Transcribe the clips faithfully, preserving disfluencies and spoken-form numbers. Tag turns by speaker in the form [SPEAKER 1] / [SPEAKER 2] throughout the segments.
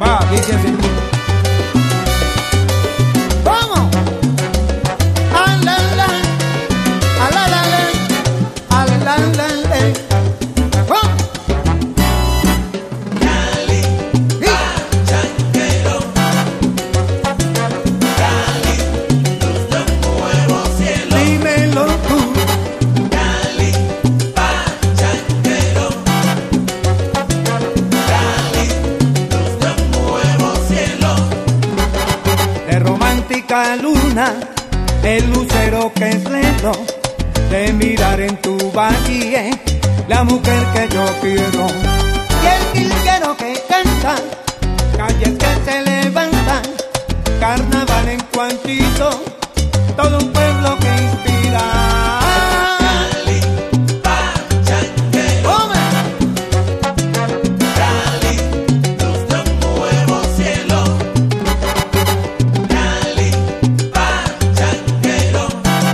[SPEAKER 1] Va, dice así.
[SPEAKER 2] ¿Cómo? Ah, la, la. Ah, la, la, la. Ah, la, la, la. ¿Cómo?
[SPEAKER 3] Cali, pachanguero. Cali, luz de un nuevo cielo.
[SPEAKER 2] Dímelo tú.
[SPEAKER 3] Cali, pachanguero. Cali, luz de un nuevo cielo.
[SPEAKER 2] De romántica luna, el lucero que es lento, de mirar en tu valle, la mujer que yo quiero. Y el jilguero que canta, calles que se levantan, carnaval en Cuantito, todo un pueblo que inspira.
[SPEAKER 3] Cali, pachanguero.
[SPEAKER 2] ¡Hombre!
[SPEAKER 3] Cali, luz de un nuevo cielo. Cali, pachanguero.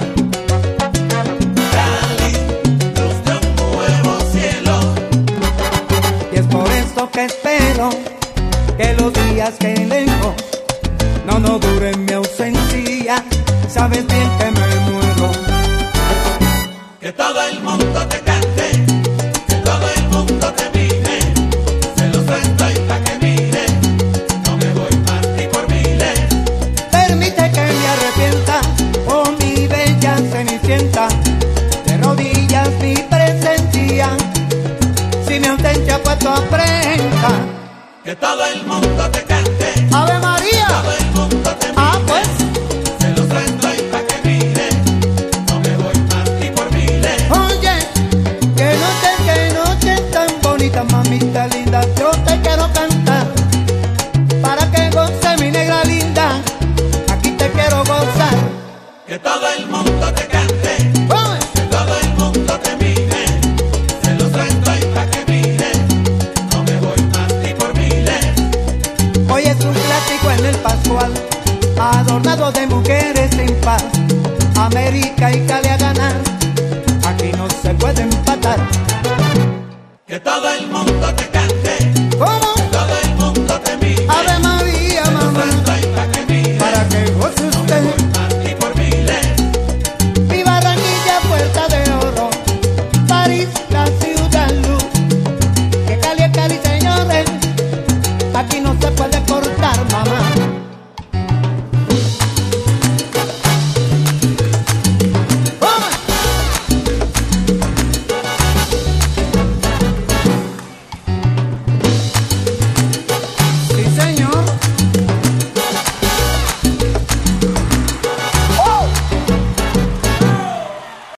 [SPEAKER 3] Cali, luz de un nuevo cielo.
[SPEAKER 2] Y es por esto que espero que los días que lejos no, no duren mi ausencia. Sabes bien que me muero.
[SPEAKER 3] Que todo el mundo te cante, que todo el mundo te mire. Se los estoy pa' que mire. No me voy más ni por miles.
[SPEAKER 2] Permite que me arrepienta, oh mi bella cenicienta. De rodillas mi presencia, si mi ausencia pues tu afrenta.
[SPEAKER 3] Que todo el mundo te cante,
[SPEAKER 2] Ave María.
[SPEAKER 3] todo el mundo te mire.
[SPEAKER 2] Ah, pues.
[SPEAKER 3] Se los estoy pa' que mire. No me voy más ni por miles.
[SPEAKER 2] Oye, que noche, que noche tan bonita, mamita linda, yo te quiero cantar, para que goce mi negra linda, aquí te quiero gozar.
[SPEAKER 3] Que todo el mundo te cante,
[SPEAKER 2] Oye,
[SPEAKER 3] que todo el mundo te mire. Se los estoy pa' que mire. No me voy más ni por miles.
[SPEAKER 2] hoy es un clásico en el Pascual, adornado de mujeres sin paz, América y Cali